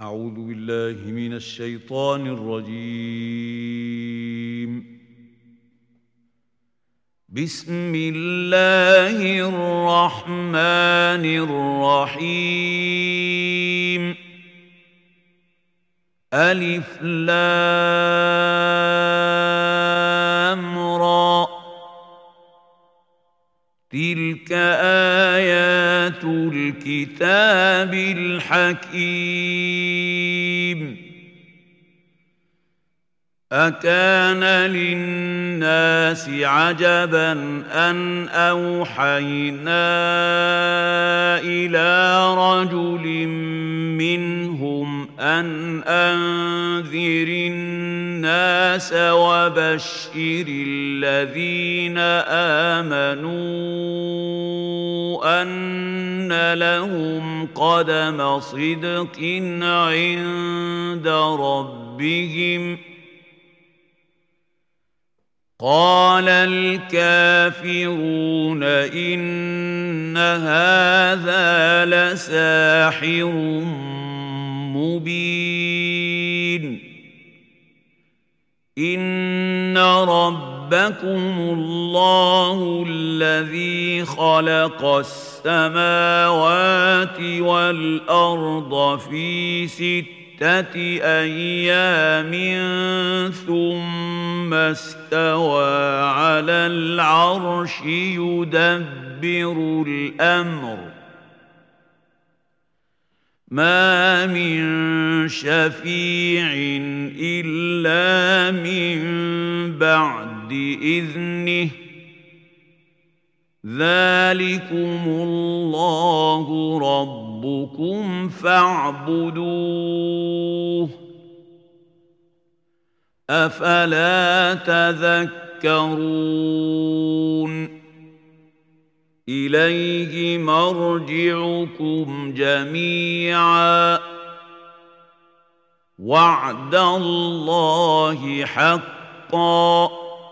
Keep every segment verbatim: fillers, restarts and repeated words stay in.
أعوذ بالله من الشيطان الرجيم. بسم الله الرحمن الرحيم. ألف لام را، تلك آيات الكتاب الحكيم. أكان للناس عجبا أن أوحينا إلى رجل منهم أن أنذر الناس وبشر الذين آمنوا أن لهم قدم صدق عند ربهم. قال الكافرون إن هذا لساحر مبين. إن ربكم الله الذي خلق السماوات والأرض في ستة أيام ثم استوى على العرش يدبر الأمر. ما من شفيع إلا من بعد إذنه. ذلكم الله ربكم فاعبدوه. أفلا تذكرون. إليه مرجعكم جميعا. وعد الله حقا.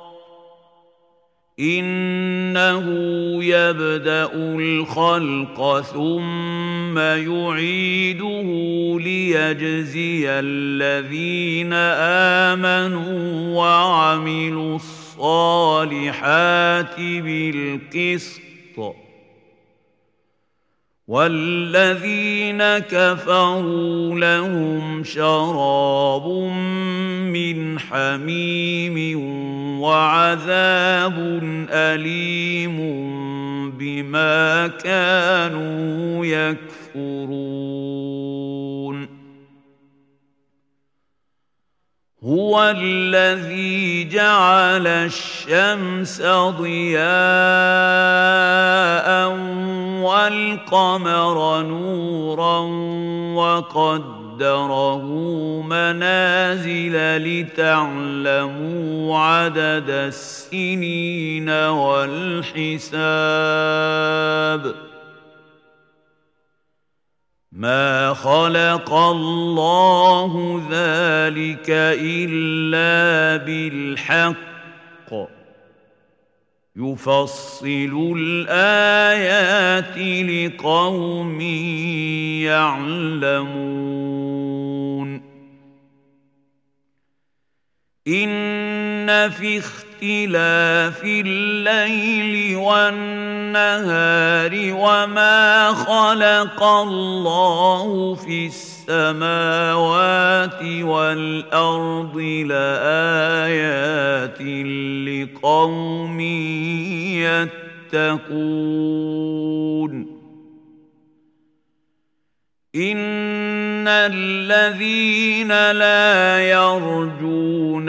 إنه يبدأ الخلق ثم يعيده ليجزي الذين آمنوا وعملوا الصالحات بالقسط، والذين كفروا لهم شراب من حميم وعذاب أليم بما كانوا يكفرون. هو الذي جعل الشمس ضياء والقمر نورا وقدره منازل لتعلموا عدد السنين والحساب. ما خلق الله ذلك إلا بالحق. يفصل الآيات لقوم يعلمون. إن في اختلاف الليل والنهار وما خلق الله في السماوات والأرض لآيات لقوم يتقون. إن الذين لا يرجون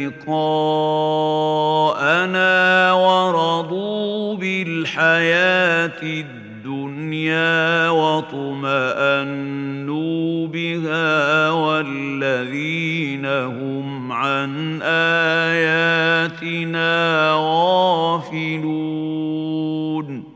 لقاءنا ورضوا بالحياة الدنيا واطمأنوا بها والذين هم عن آياتنا غافلون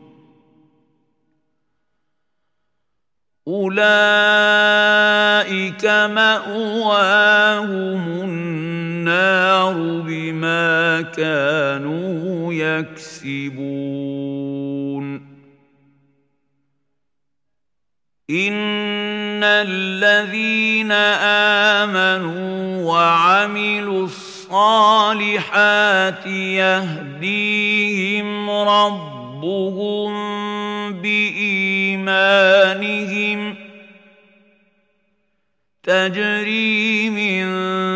أولئك مأواهم النار بما كانوا يكسبون. إن الذين آمنوا وعملوا الصالحات يهديهم ربهم بإيمانهم تجري من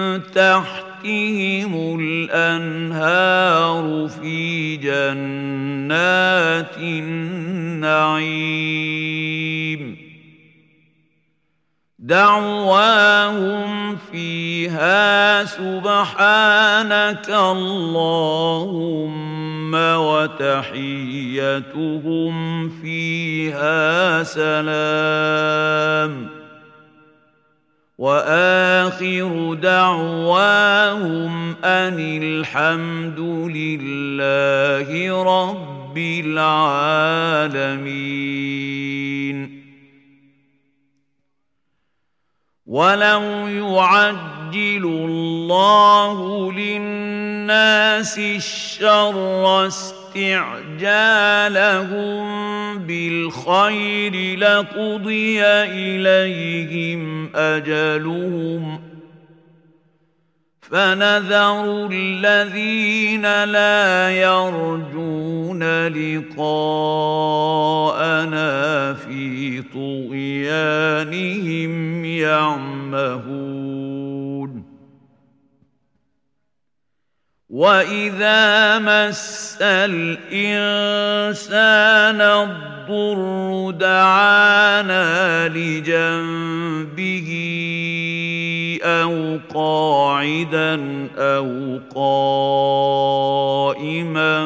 تحتهم الأنهار في جنات النعيم دعواهم فيها سبحانك اللهم وتحيتهم فيها سلام وآخر دعواهم أن الحمد لله رب العالمين. ولو يعجل الله للناس الشر استعجالهم بالخير لقضي إليهم أجلهم فنذر الذين لا يرجون لقاءنا في طغيانهم يعمهون. وإذا مس الإنسان الضر دعانا لجنبه أو قاعدا أو قائما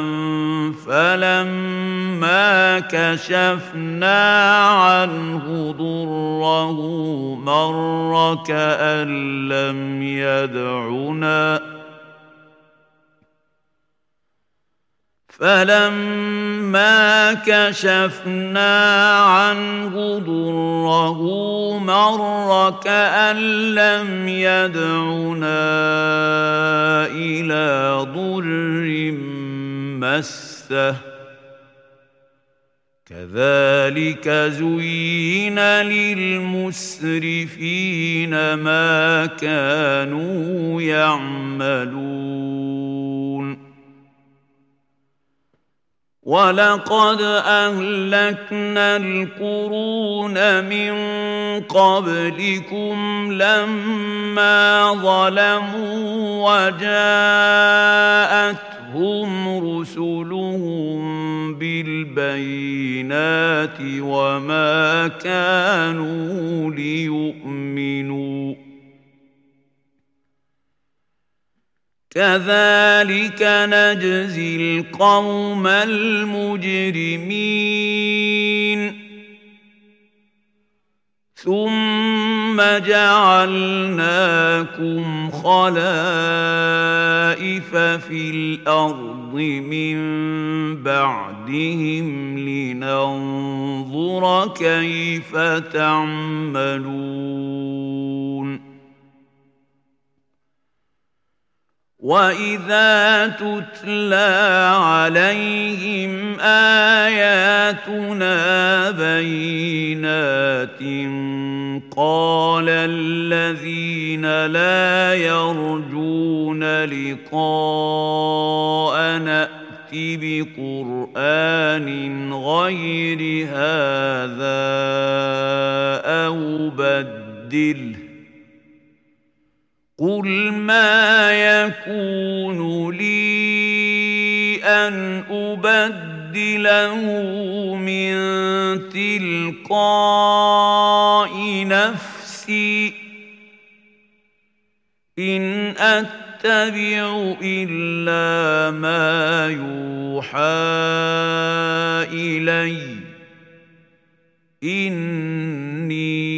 فلما كشفنا عنه ضره مر كأن لم يدعنا فلما كشفنا عنه ضره مر كأن لم يدعنا إلى ضر مسه كذلك زين للمسرفين ما كانوا يعملون. ولقد أهلكنا القرون من قبلكم لما ظلموا وجاءتهم رسلهم بالبينات وما كانوا ليؤمنوا كذلك نجزي القوم المجرمين. ثم جعلناكم خلائف في الأرض من بعدهم لننظر كيف تعملون. وإذا تتلى عليهم آياتنا بينات قال الذين لا يرجون لقاءنا ائت بقرآن غير هذا أو بدله قل ما يكون لي أن أبدله من تلقاء نفسي إن أتبع إلا ما يوحى إلي إني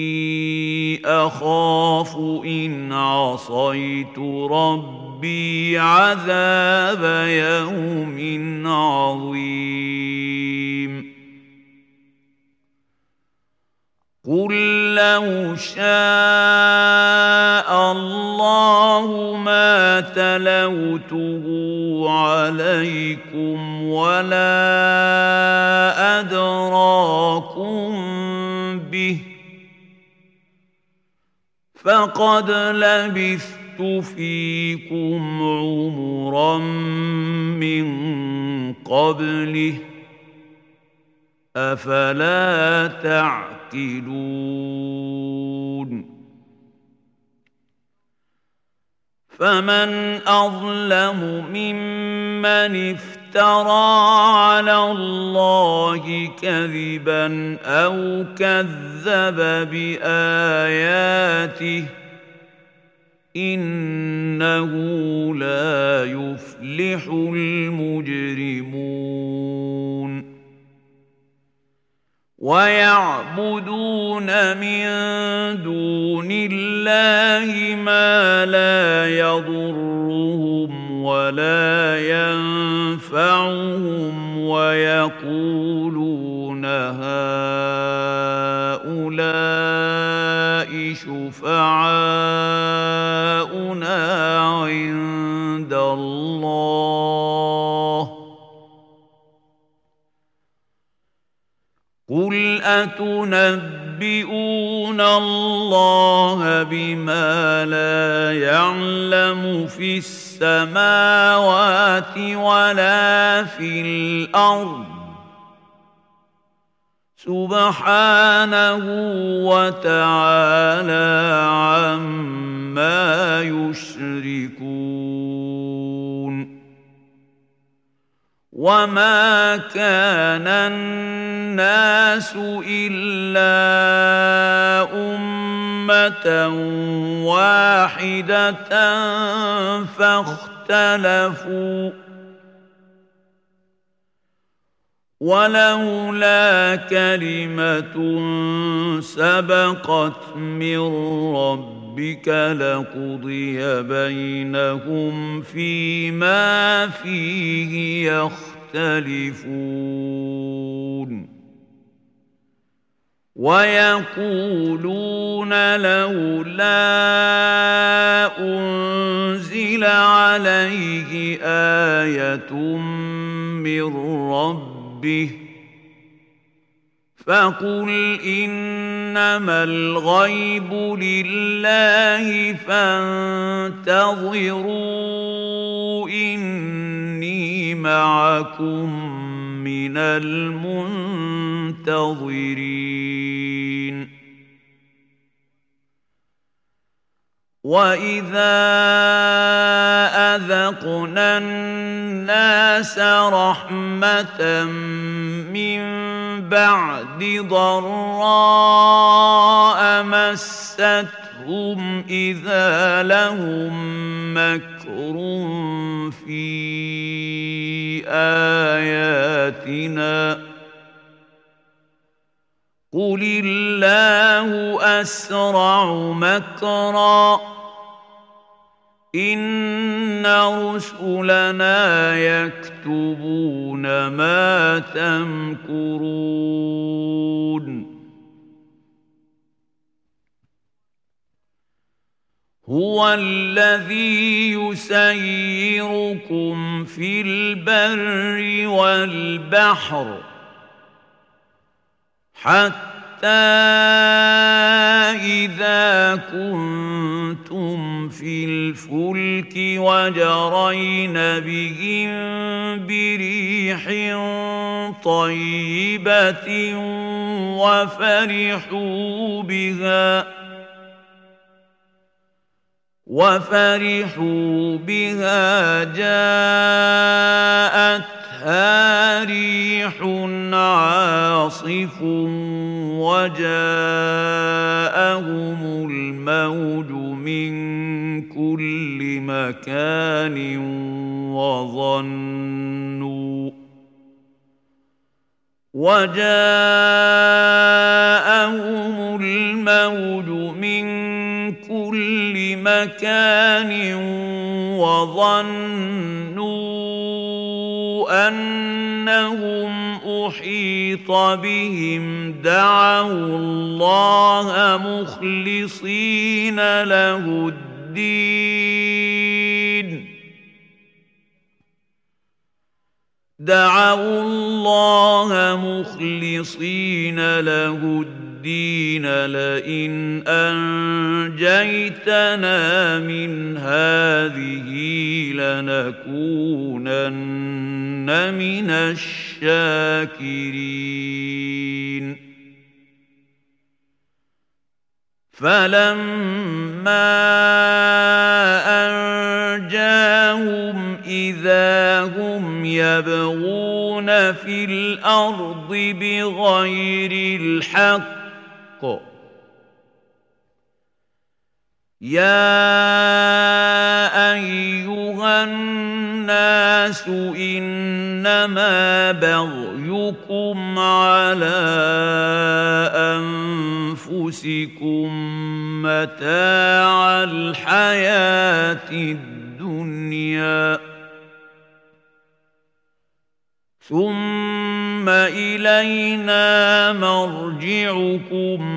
أخاف إن عصيت ربي عذاب يوم عظيم. قل لو شاء الله ما تلوته عليكم ولا أدراكم به فقد لبثت فيكم عمرا من قبله أفلا تعقلون فمن أظلم ممن افترى على الله كذبا أو كذب بآياته إنه لا يفلح المجرمون ويعبدون من دون الله ما لا يضرهم ولا ينفعهم ويقولون هؤلاء شفعاؤنا عند الله قل أتنبئون الله بما لا يعلم في السماوات ولا في الأرض سبحانه وتعالى عما يشركون وما كان الناس إلا أمة واحدة فاختلفوا ولولا كلمة سبقت من ربك لقضي بينهم فيما فيه يختلفون ويقولون لولا أنزل عليه آية من ربه فقل إنما الغيب لله فانتظروا إني معكم من المنتظرين وإذا أذقنا الناس رحمة من بعد ضراء مستهم إذا لهم مكر في آياتنا قل الله أسرع مكرا إن رسلنا يكتبون ما تمكرون هو الذي يسيركم في البر والبحر حتى إذا كنتم في الفلك وجرين بهم بريح طيبة وفرحوا بها وفرحوا بها جاءتها ريح عاصف وجاءهم الموج من كل مكان وظنوا وجاءهم الموج من كل مكان وظنوا أنهم أحيط بهم دعوا الله مخلصين له الدين دعوا الله مخلصين له الدين الدين لئن أنجيتنا من هذه لنكونن من الشاكرين فلما أنجاهم إذا هم يبغون في الأرض بغير الحق يا أيها الناس إنما بغيكم على أنفسكم متاع الحياة الدنيا ثم إلينا مرجعكم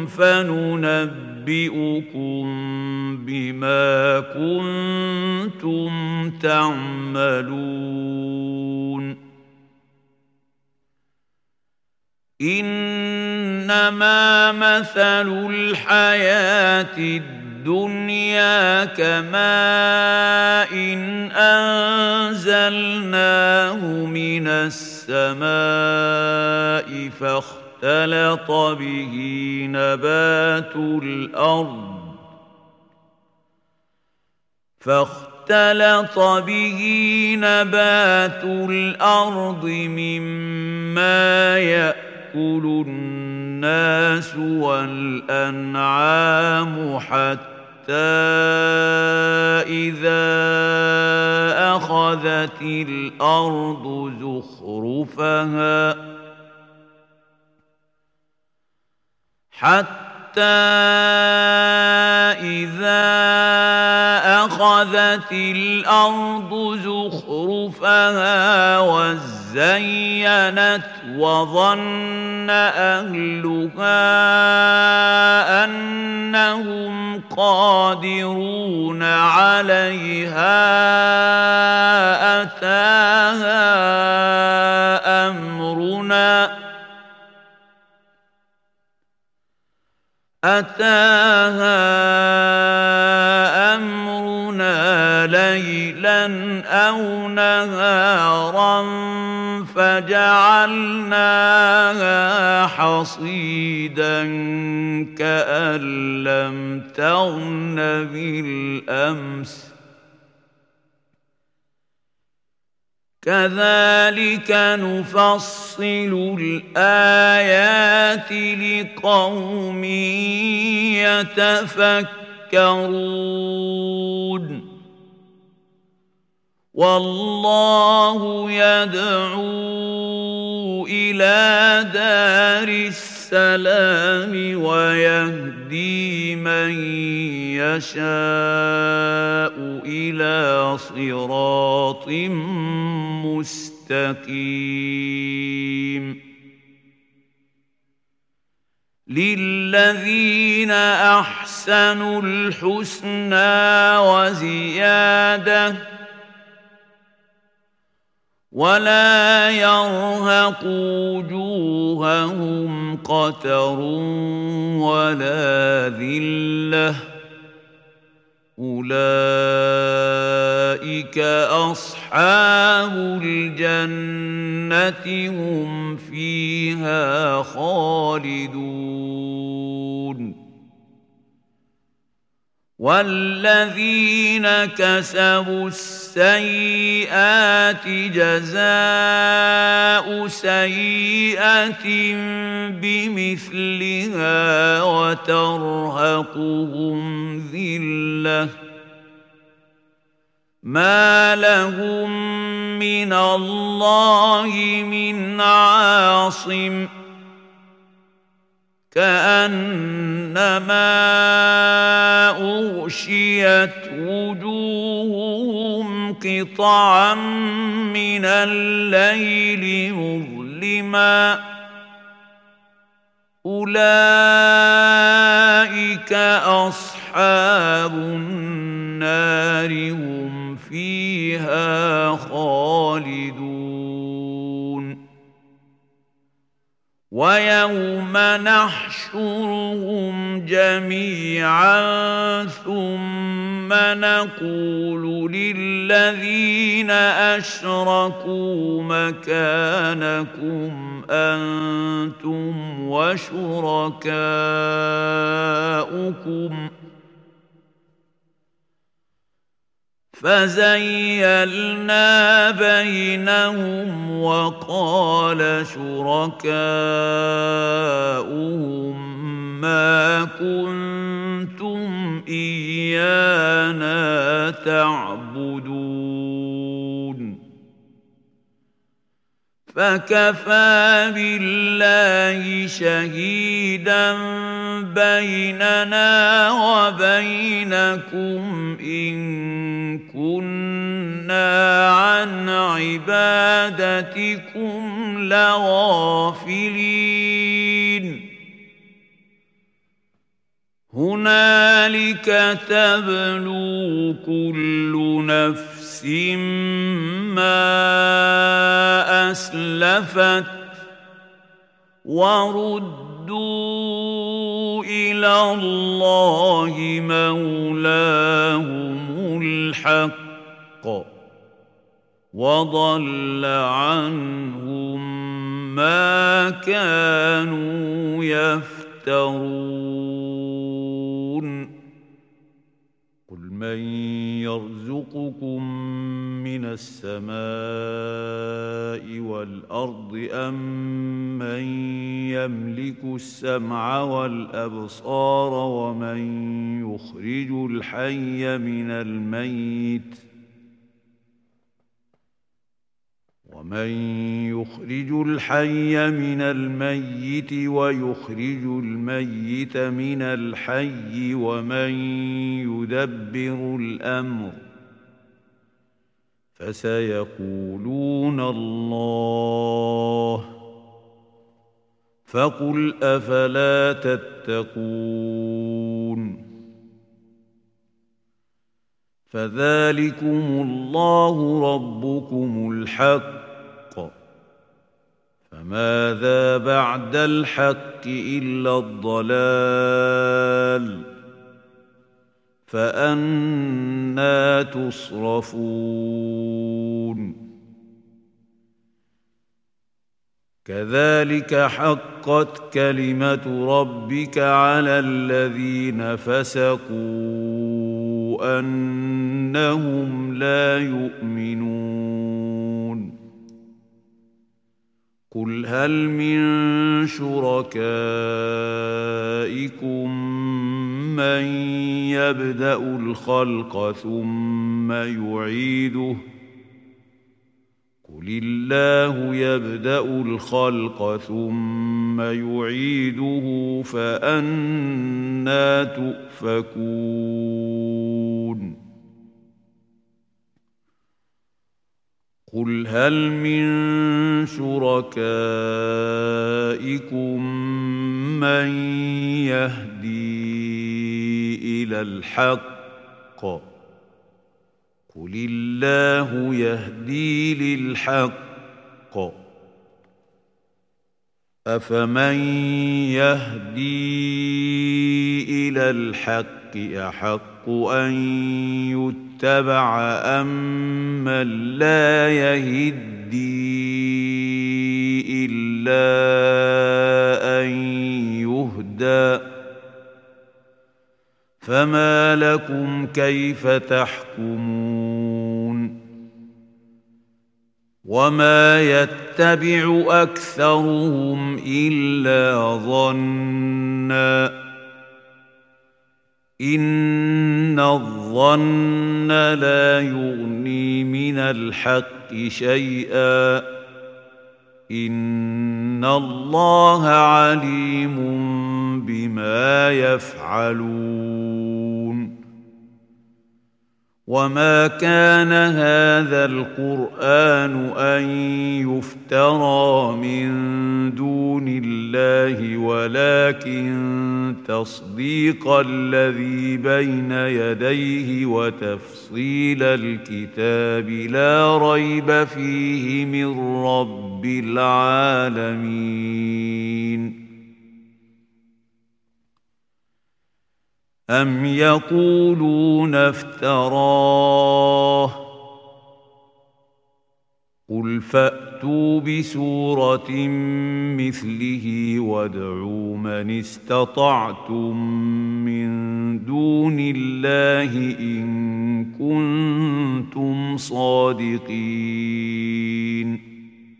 فننبئكم بما كنتم تعملون إنما مثل الحياة الدنيا كماء إن أنزلناه من السماء فاختلط به نبات الأرض فاختلط به نبات الأرض مما يأكل الناس والأنعام حتى إذا أخذت الأرض زخرفها حتى إذا أخذت الأرض زخرفها وزينت وظن أهلها أنهم قادرون عليها أتاها أمرنا أتاها أمرنا ليلا أو نهارا فجعلناها حصيدا كأن لم تغن بالأمس كذلك نفصل الآيات لقوم يتفكرون والله يدعو إلى دار السلام ويهدي من يشاء إلى صراط مستقيم للذين أحسنوا الحسنى وزيادة ولا يرهق وجوههم قتر ولا ذلة أولئك أصحاب الجنة هم فيها خالدون والذين كسبوا السيئات جزاء سيئة بمثلها وترهقهم ذلة ما لهم من الله من عاصم كأنما أغشيت وجوههم قطعا من الليل مظلما أولئك أصحاب النار هم فيها خالدون ويوم نحشرهم جميعا ثم نقول للذين أشركوا مكانكم أنتم وشركاؤكم فزيلنا بينهم وقال شركاؤهم ما كنتم إيانا تعبدون فكفى بالله شهيدا بيننا وبينكم إن كنا عن عبادتكم لغافلين هنالك تبلو كل نفس ما أسلفت وردوا إلى الله مولاهم الحق وضل عنهم ما كانوا يفترون قل من يرزقكم من السماء والأرض أم من يملك السمع والأبصار ومن يخرج الحي من الميت ومن يخرج الحي من الميت ويخرج الميت من الحي ومن يدبر الأمر فسيقولون الله فقل أفلا تتقون فذلكم الله ربكم الحق فماذا بعد الحق إلا الضلال فأنى تصرفون كذلك حقت كلمة ربك على الذين فسقوا أنهم لا يؤمنون قل هل من شركائكم من يبدأ الخلق ثم يعيده قل الله يبدأ الخلق ثم يعيده فأنى تؤفكون قل هل من شركائكم من يهدي إلى الحق قل الله يهدي للحق أفمن يهدي إلى الحق أحق أن يتبع أم من لا يهدي إلا أن يهدى فما لكم كيف تحكمون وما يتبع أكثرهم إلا ظنّا إن الظن لا يغني من الحق شيئا إن الله عليم بما يفعلون وما كان هذا القرآن أن يفترى من دون الله ولكن تصديق الذي بين يديه وتفصيل الكتاب لا ريب فيه من رب العالمين. أم يقولون افتراه قل فأتوا بسورة مثله وادعوا من استطعتم من دون الله إن كنتم صادقين.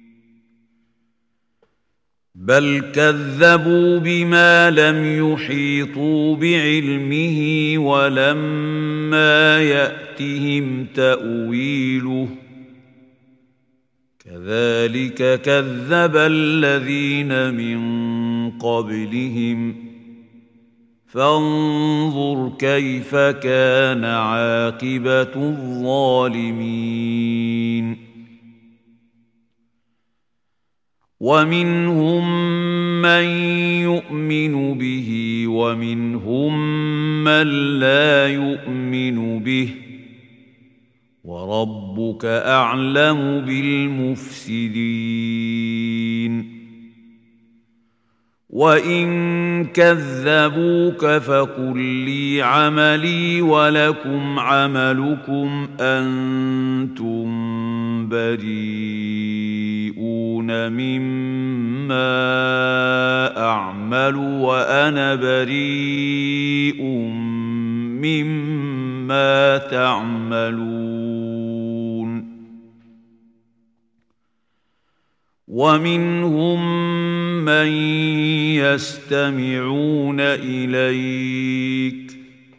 بل كذبوا بما لم يحيطوا بعلمه ولما يأتهم تأويله كذلك كذب الذين من قبلهم فانظر كيف كان عاقبة الظالمين. ومنهم من يؤمن به ومنهم من لا يؤمن به وربك أعلم بالمفسدين. وإن كذبوك فقل لي عملي ولكم عملكم أنتم بريئون مما أعمل وأنا بريء مما تعملون. ومنهم من يستمعون إليك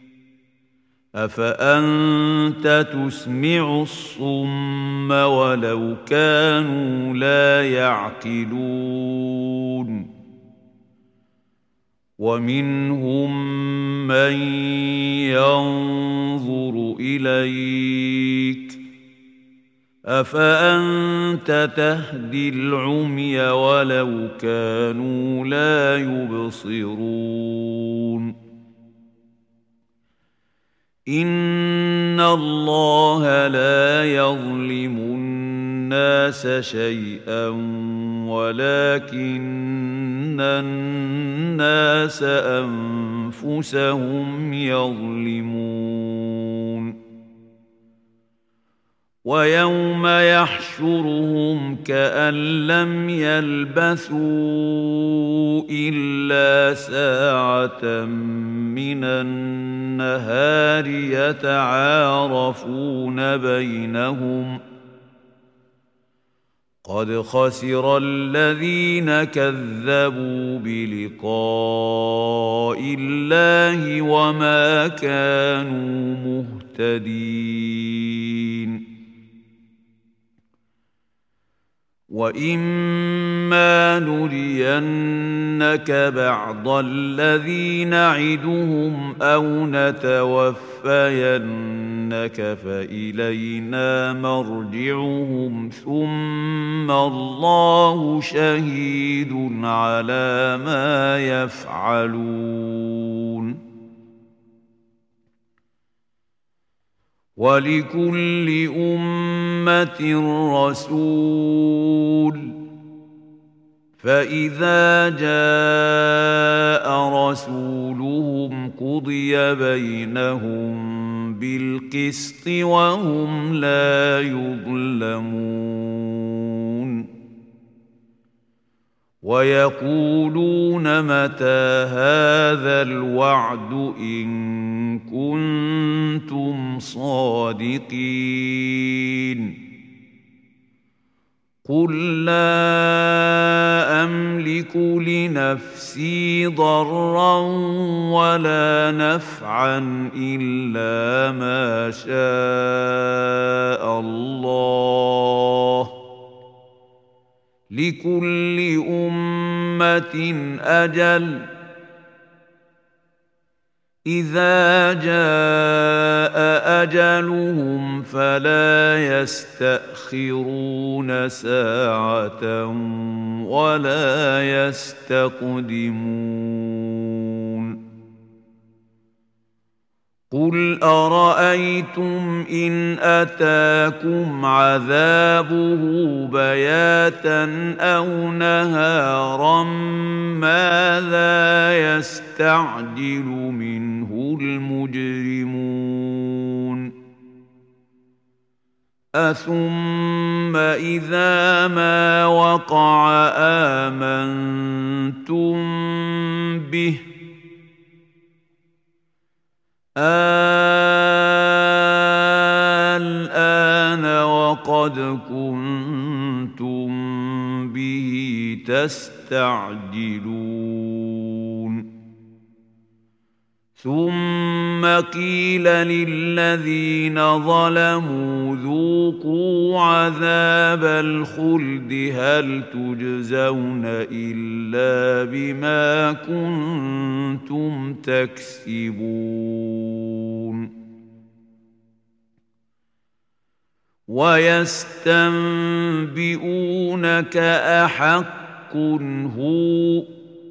أفأنت تسمع الصم ولو كانوا لا يعقلون. ومنهم من ينظر إليك أفأنت تهدي العمي ولو كانوا لا يبصرون. إن الله لا يظلم الناس شيئا ولكن الناس أنفسهم يظلمون. ويوم يحشرهم كأن لم يلبثوا إلا ساعة من النهار يتعارفون بينهم قد خسر الذين كذبوا بلقاء الله وما كانوا مهتدين. وإما نرينك بعض الذي نعدهم أو نتوفينك فإلينا مرجعهم ثم الله شهيد على ما يفعلون. ولكل أمة رسول فإذا جاء رسولهم قضي بينهم بالقسط وهم لا يظلمون. ويقولون متى هذا الوعد إن كنتم صادقين. قل لا أملك لنفسي ضرا ولا نفعا إلا ما شاء الله لكل أمة أجل إذا جاء أجلهم فلا يستأخرون ساعة ولا يستقدمون قل أرأيتم إن أتاكم عذابه بياتا أو نهارا ماذا يستعجل منه المجرمون أثم إذا ما وقع آمنتم به الآن وقد كنتم به تستعجلون ثم قيل للذين ظلموا ذوقوا عذاب الخلد هل تجزون إلا بما كنتم تكسبون ويستنبئونك أحق هو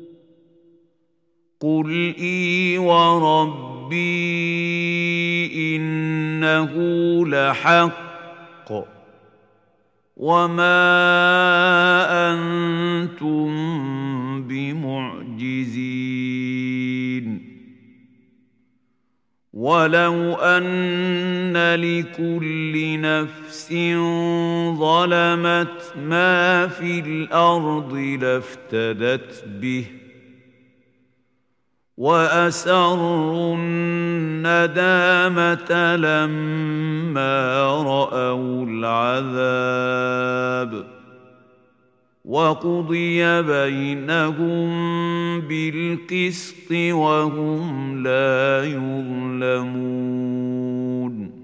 قل إي وربي إنه لحق وما أنتم بمعجزين ولو أن لكل نفس ظلمت ما في الأرض لافتدت به وأسروا الندامة لما رأوا العذاب وقضي بينهم بالقسط وهم لا يظلمون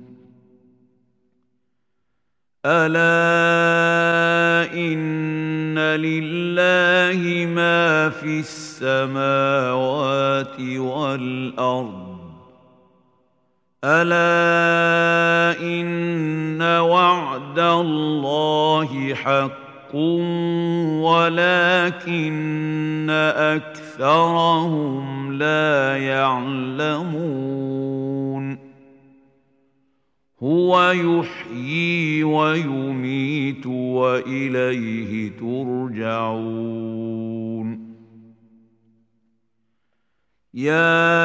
ألا إن لله ما في السماوات والأرض ألا إن وعد الله حق ولكن أكثرهم لا يعلمون هو يحيي ويميت وإليه ترجعون يا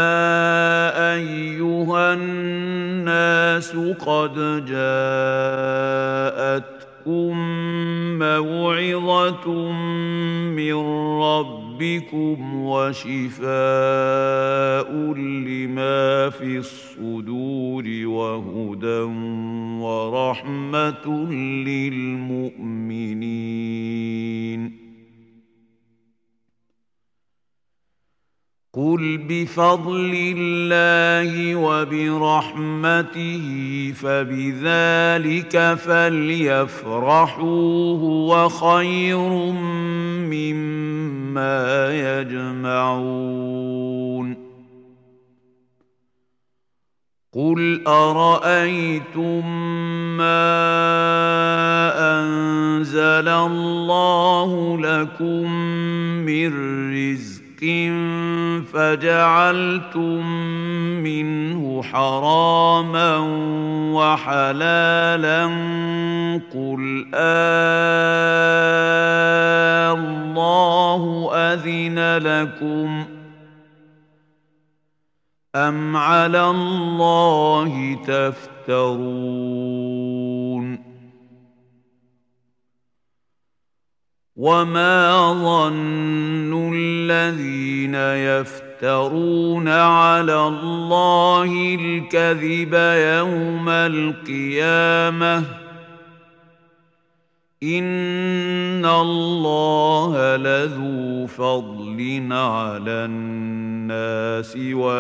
أيها الناس قد جاءتكم موعظة من ربكم وشفاء لما في الصدور وهدى ورحمة للمؤمنين قل بفضل الله وبرحمته فبذلك فليفرحوا هو خير مما يجمعون قل أرأيتم ما أنزل الله لكم من رزق فجعلتم منه حراما وحلالا قل آه الله أذن لكم أم على الله تفترون وما ظن الذين يفترون على الله الكذب يوم القيامة إن الله لذو فضل على الناس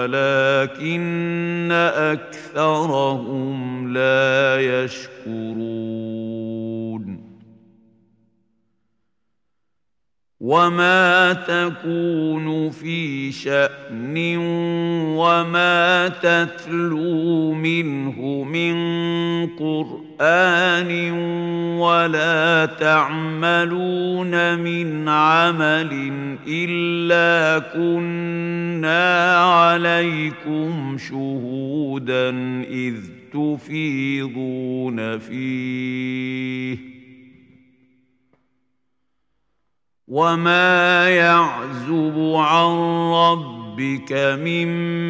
ولكن أكثرهم لا يشكرون وما تكون في شأن وما تتلو منه من قرآن ولا تعملون من عمل إلا كنا عليكم شهودا إذ تفيضون فيه وما يعزب عن ربك من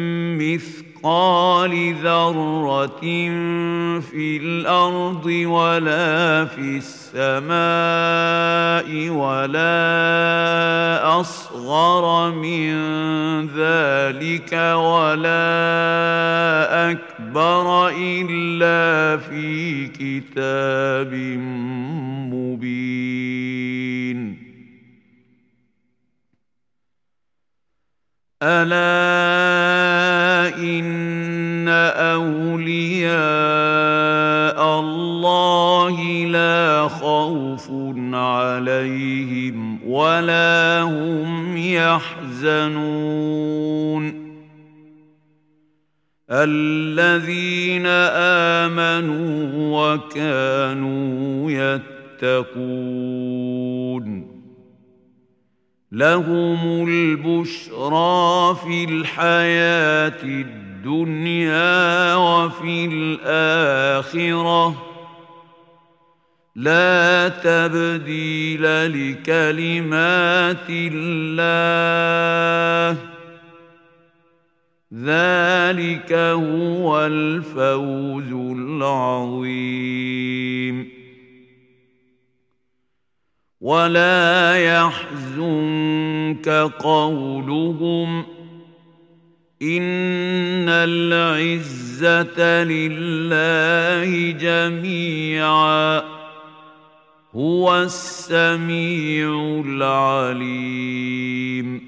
مثقال ذرة في الأرض ولا في السماء ولا أصغر من ذلك ولا أكبر إلا في كتاب مبين ألا إن أولياء الله لا خوف عليهم ولا هم يحزنون الذين آمنوا وكانوا يتقون لهم البشرى في الحياة الدنيا وفي الآخرة لا تبديل لكلمات الله ذلك هو الفوز العظيم ولا يحزنك قولهم إن العزة لله جميعا هو السميع العليم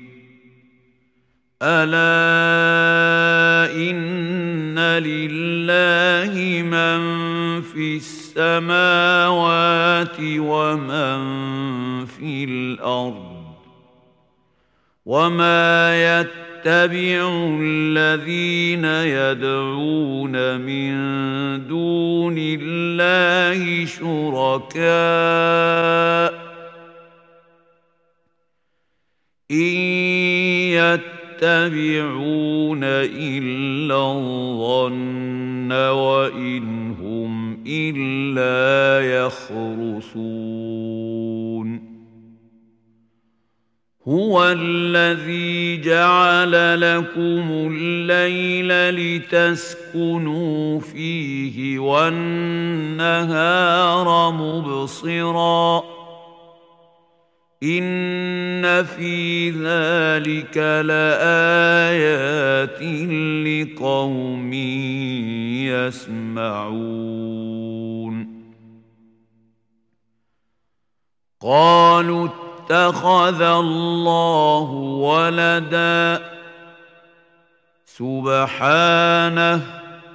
ألا إن لله من في السماوات ومن في الأرض وما يتبع الذين يدعون من دون الله شركاء إن يتبعون إلا الظن وإن هم إلا يخرصون هو الذي جعل لكم الليل لتسكنوا فيه والنهار مبصراً إن في ذلك لآيات لقوم يسمعون قالوا اتخذ الله ولدا سبحانه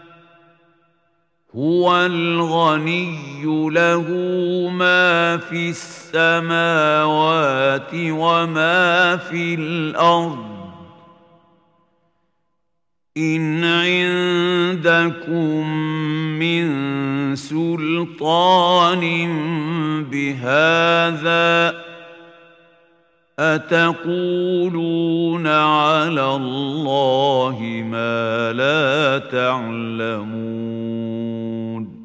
هو الغني له ما في السماوات وما في الأرض إن عندكم من سلطان بهذا أتقولون على الله ما لا تعلمون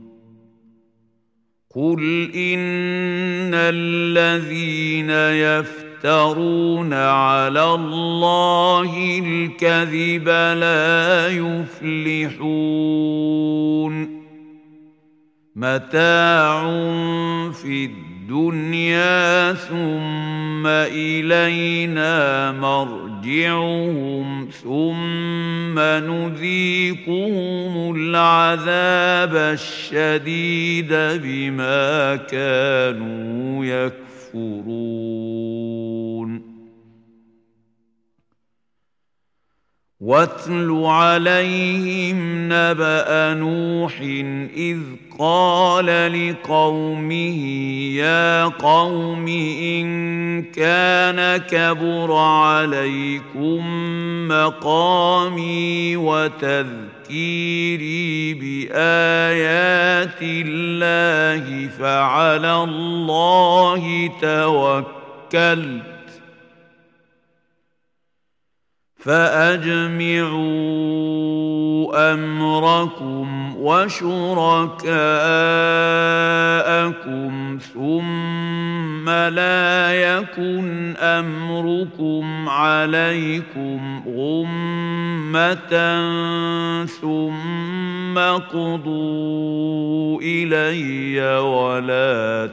قل إن الذين يفترون على الله الكذب لا يفلحون متاع في الدنيا ثم إلينا مرجعهم ثم نذيقهم العذاب الشديد بما كانوا يكفرون واتل عليهم نبأ نوح إذ قال لقومه يا قوم إن كان كبر عليكم مقامي وتذكيري بآيات الله فعلى الله توكلت فأجمعوا أمركم وشركاءكم ثم لا يكن أمركم عليكم غمة ثم قضوا إلي ولا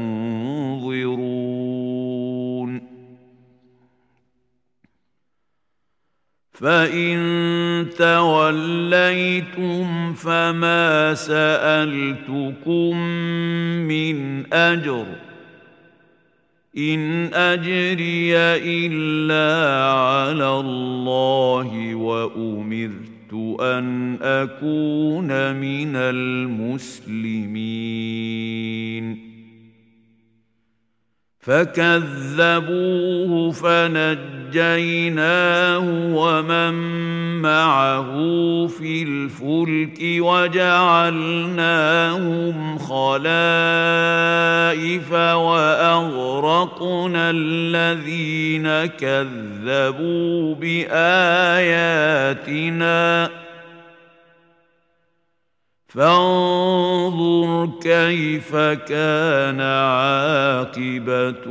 تنظرون فإن توليتم فما سألتكم من أجر إن أجري إلا على الله وأمرت أن أكون من المسلمين فكذبوه فنجيناه ومن معه في الفلك وجعلناهم خلائف وأغرقنا الذين كذبوا بآياتنا فانظر كيف كان عاقبة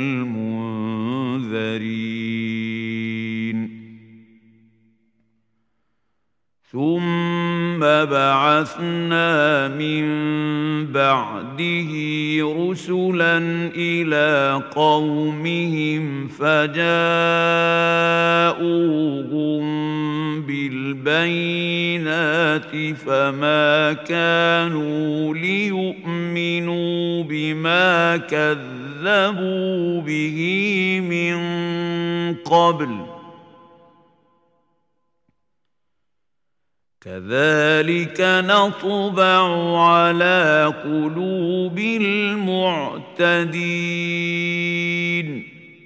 المنذرين ثم بعثنا من بعده رسلا إلى قومهم فجاءوهم بالبينات فما كانوا ليؤمنوا بما كذبوا به من قبل كذلك نطبع على قلوب المعتدين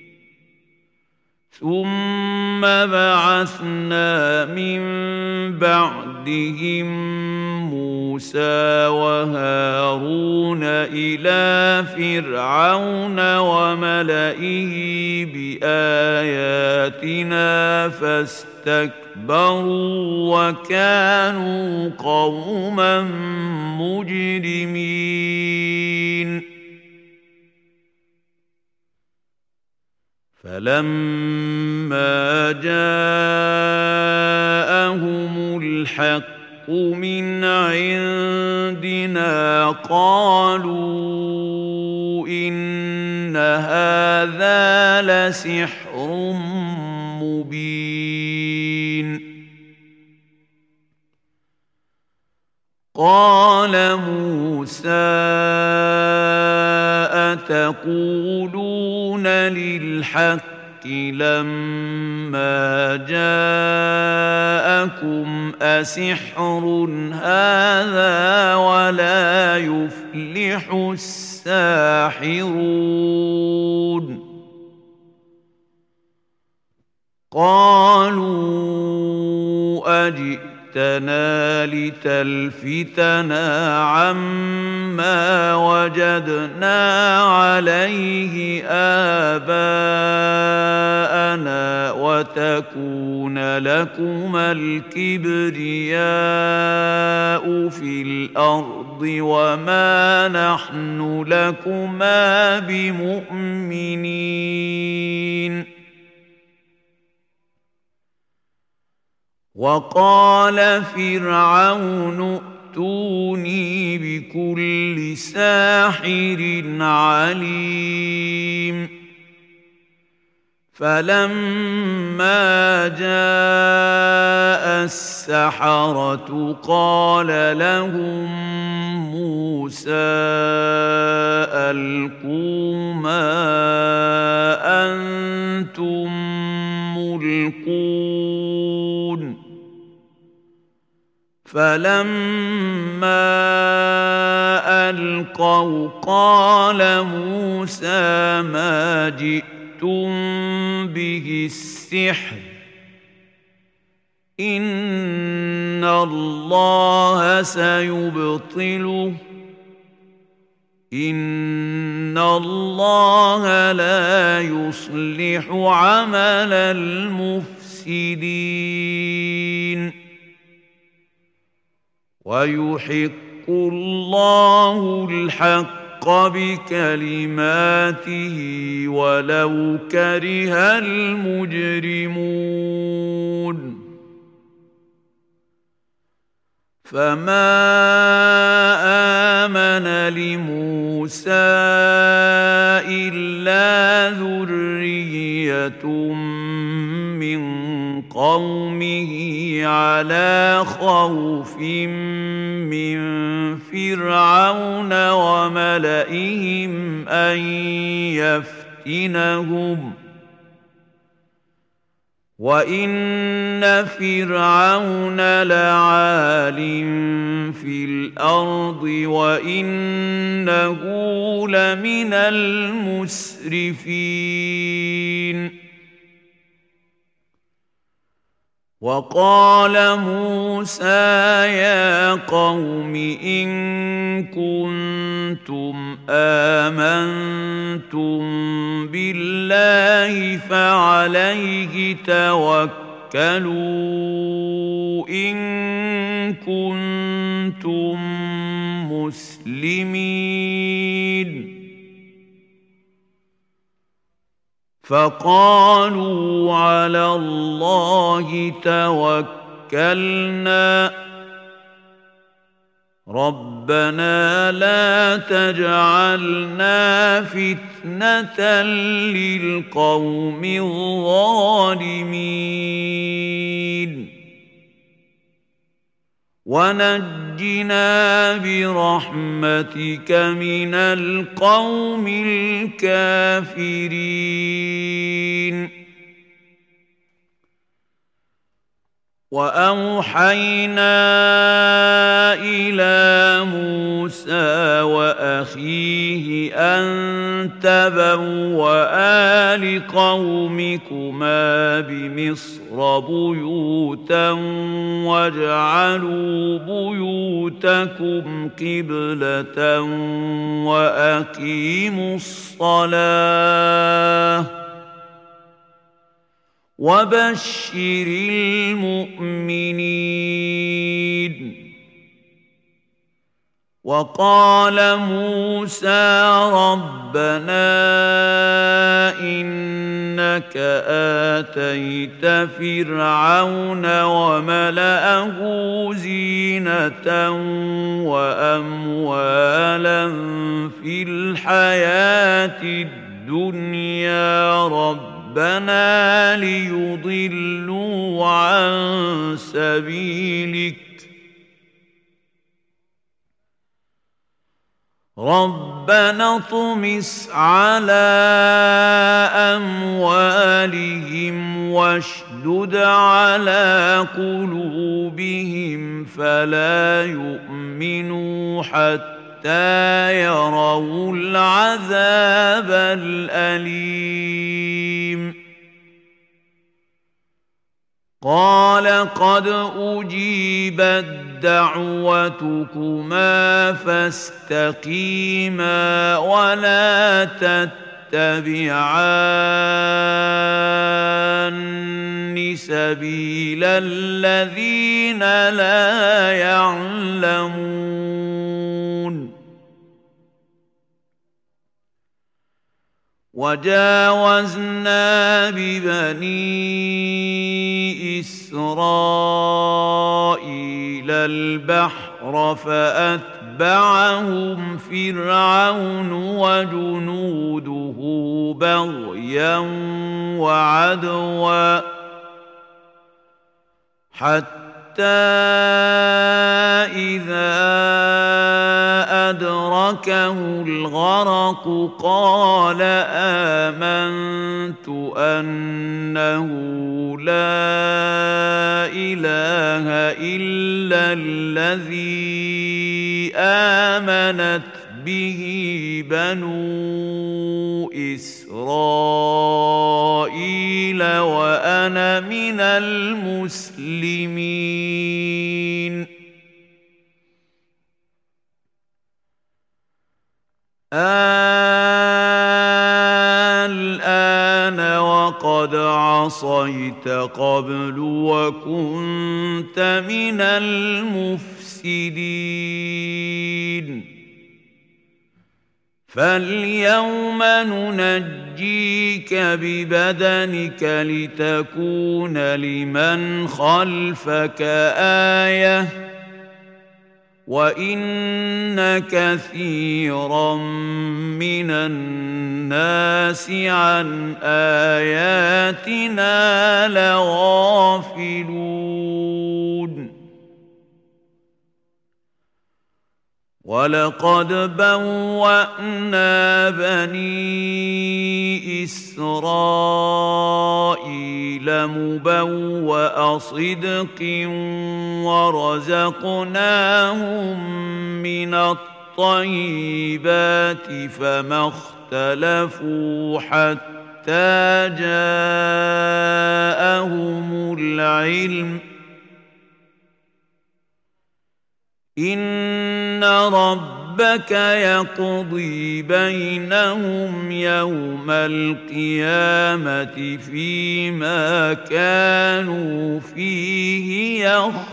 ثم بعثنا من بعدهم موسى وهارون إلى فرعون وملئه بآياتنا فاستكبروا وكانوا قوما مجرمين فلما جاءهم الحق من عندنا قالوا إن هذا لسحر مبين قال موسى أتقولون للحق لما جاءكم أسحر هذا ولا يفلح الساحرون قالوا أجئ جئتنا لتلفتنا عما وجدنا عليه آباءنا وتكون لكما الكبرياء في الأرض وما نحن لكما بمؤمنين وقال فرعون ائتوني بكل ساحر عليم فلما جاء السحرة قال لهم موسى ألقوا ما أنتم ملقون فلما ألقوا قال موسى ما جئتم به السحر إن الله سيبطله إن الله لا يصلح عمل المفسدين ويحق الله الحق بكلماته ولو كره المجرمون فما آمن لموسى إلا ذرية من قومه على خوف من فرعون وملئهم أن يفتنهم وإن فرعون لعال في الأرض وإنه لمن المسرفين وقال موسى يا قوم إن كنتم آمنتم بالله فعليه توكلوا إن كنتم مسلمين فقالوا على الله توكلنا ربنا لا تجعلنا فتنة للقوم الظالمين ونجنا برحمتك من القوم الكافرين وأوحينا إلى موسى وأخيه أن تبوأ لقومكما بمصر بيوتا واجعلوا بيوتكم قبلة وأقيموا الصلاة وبشر المؤمنين وقال موسى ربنا إنك آتيت فرعون وملأه زينة وأموالا في الحياة الدنيا رب ربنا ليضلوا عن سبيلك ربنا اطمس على أموالهم واشدد على قلوبهم فلا يؤمنوا حتى حتى يروا العذاب الأليم قال قد أجيبت دعوتكما فاستقيما ولا تتبعان سبيل الذين لا يعلمون وجاوزنا ببني إسرائيل البحر فأتبعهم فرعون وجنوده بغيا وعدوا حتى إذا أدركه الغرق قال آمنت أنه لا إله إلا الذي آمنت به بنو إسرائيل وأنا من المسلمين. الآن وقد عصيت قبل وكنت من المفسدين. فاليوم ننجيك ببدنك لتكون لمن خلفك آية وإن كثيرا من الناس عن آياتنا لغافلون. ولقد بوأنا بني إسرائيل مبوأ صدق ورزقناهم من الطيبات فما اختلفوا حتى جاءهم العلم إن ربك يقضي بينهم يوم القيامة فيما كانوا فيه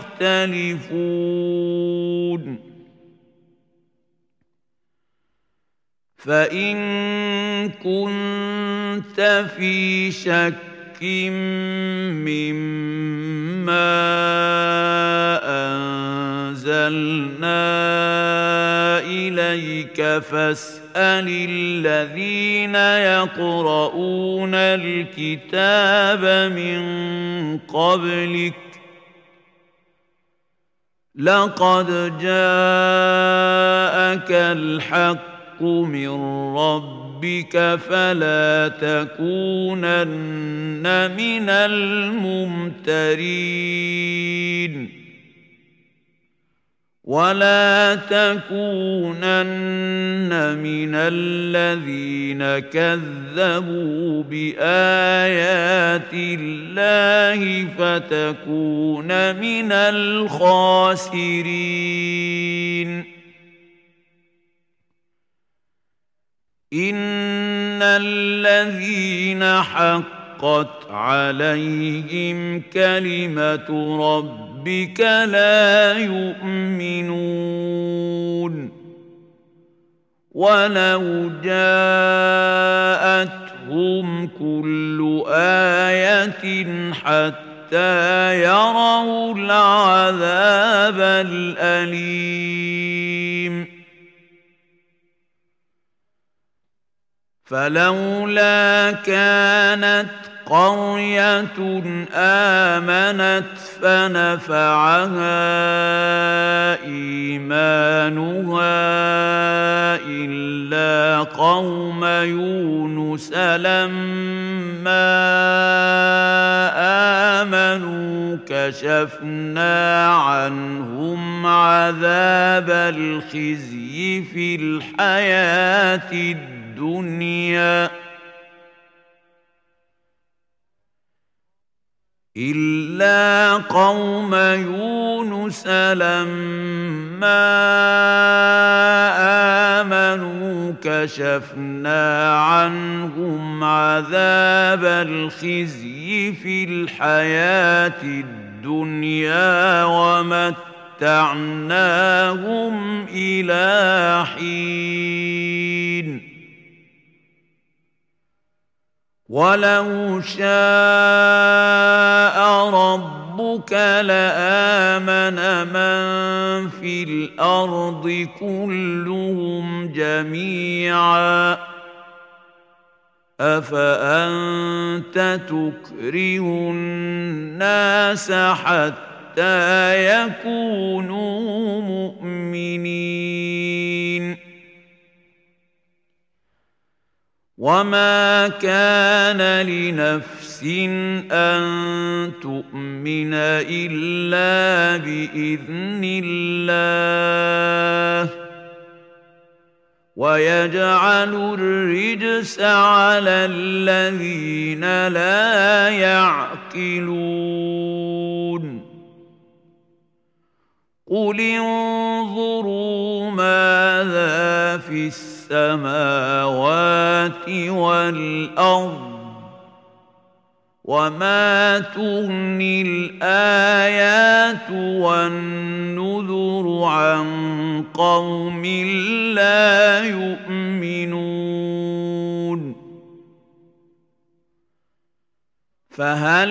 يختلفون. فإن كنت في شك مما أنزلنا إليك فاسأل الذين يقرؤون الكتاب من قبلك لقد جاءك الحق من ربك فلا تكونن من الممترين ولا تكونن من الذين كذبوا بآيات الله فتكون من الخاسرين. إن الذين حقت عليهم كلمة ربك لا يؤمنون ولو جاءتهم كل آية حتى يروا العذاب الأليم. فلولا كانت قرية آمنت فنفعها إيمانها إلا قوم يونس لما آمنوا كشفنا عنهم عذاب الخزي في الحياة الدنيا إلا قوم يونس لما آمنوا كشفنا عنهم عذاب الخزي في الحياة الدنيا ومتعناهم إلى حين. ولو شاء ربك لآمن من في الأرض كلهم جميعا أفأنت تكره الناس حتى يكونوا مؤمنين وما كان لنفس أن تؤمن إلا بإذن الله ويجعل الرجس على الذين لا يعقلون قل انظروا ماذا في السماوات والأرض وما تغني الآيات والنذر عن قوم لا يؤمنون فهل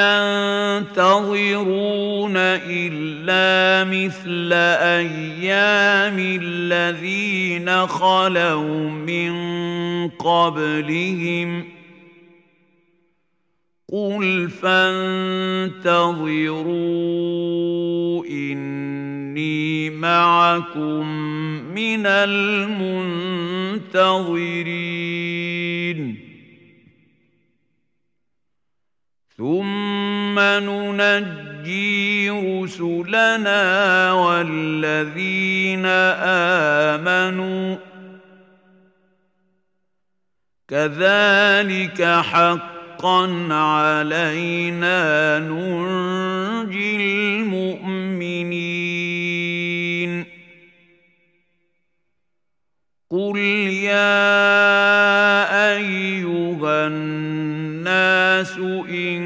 ينتظرون إلا مثل أيام الذين خلوا من قبلهم قل فانتظروا إني معكم من المنتظرين ثم ننجي رسلنا والذين آمنوا كذلك حقا علينا ننجي المؤمنين قل يا أيها الناس إن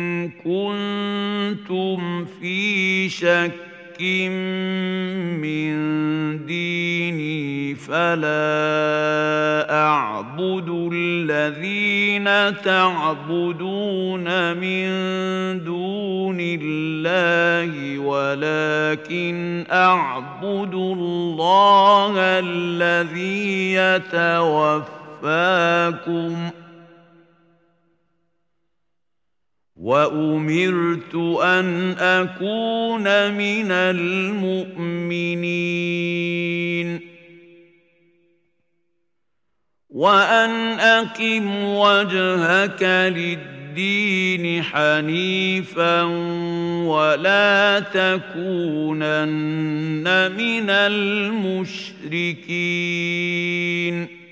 كنتم في شك من ديني فلا أعبد الذين تعبدون من دون الله ولكن أعبد الله الذي يتوفاكم وأمرت أن أكون من المؤمنين وأن أقم وجهك للدين حنيفا ولا تكونن من المشركين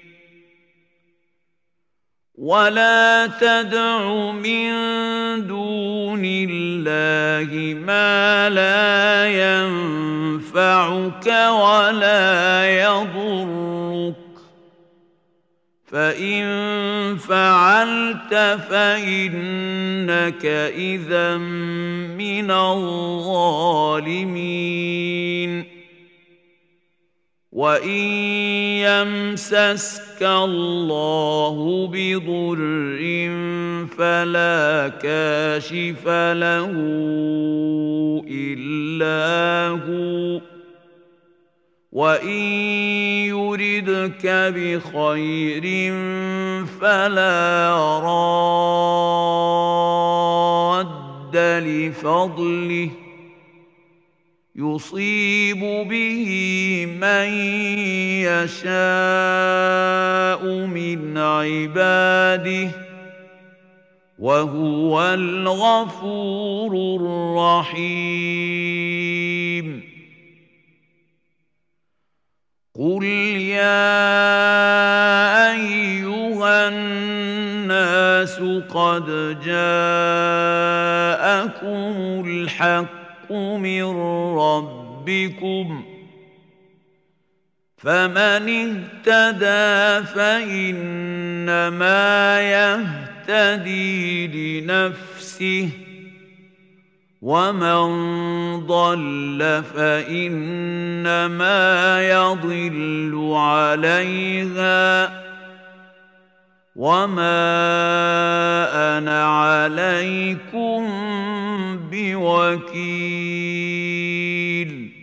ولا تدع من دون الله ما لا ينفعك ولا يضرك فإن فعلت فإنك إذا من الظالمين وإن يمسسك الله بضر فلا كاشف له إلا هو وإن يردك بخير فلا راد لفضله يصيب به من يشاء من عباده وهو الغفور الرحيم قل يا أيها الناس قد جاءكم الحق من ربكم فمن اهتدى فإنما يهتدي لنفسه ومن ضل فإنما يضل عليها وما أنا عليكم بوكيل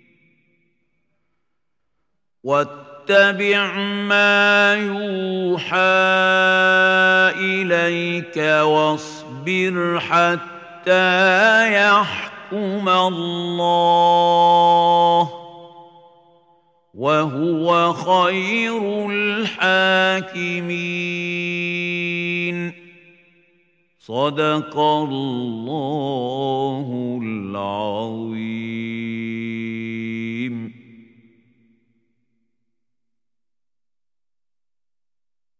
واتبع ما يوحى إليك واصبر حتى يحكم الله وهو خير الحاكمين. صدق الله